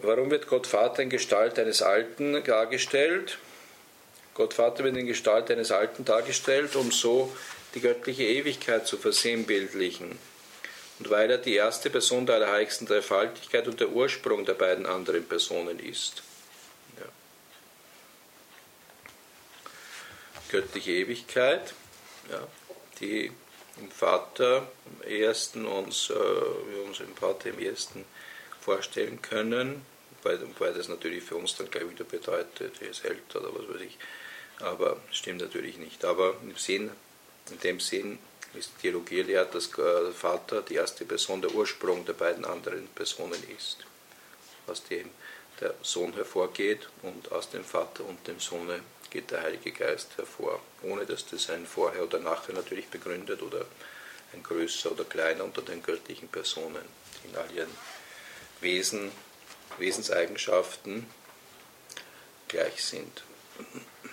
Warum wird Gott Vater in Gestalt eines Alten dargestellt? Gott Vater wird in Gestalt eines Alten dargestellt, um so die göttliche Ewigkeit zu versinnbildlichen. Und weil er die erste Person der allerheiligsten Dreifaltigkeit und der Ursprung der beiden anderen Personen ist. Ja. Göttliche Ewigkeit, ja, die im Vater am ehesten wir uns im Vater im ersten vorstellen können, wobei das natürlich für uns dann gleich wieder bedeutet, er ist älter oder was weiß ich, aber das stimmt natürlich nicht. Aber in dem Sinn ist die Theologie lehrt, dass der Vater die erste Person der Ursprung der beiden anderen Personen ist, aus dem der Sohn hervorgeht und aus dem Vater und dem Sohne geht der Heilige Geist hervor, ohne dass das ein Vorher oder Nachher natürlich begründet oder ein Größer oder Kleiner unter den göttlichen Personen, die in all ihren Wesenseigenschaften gleich sind.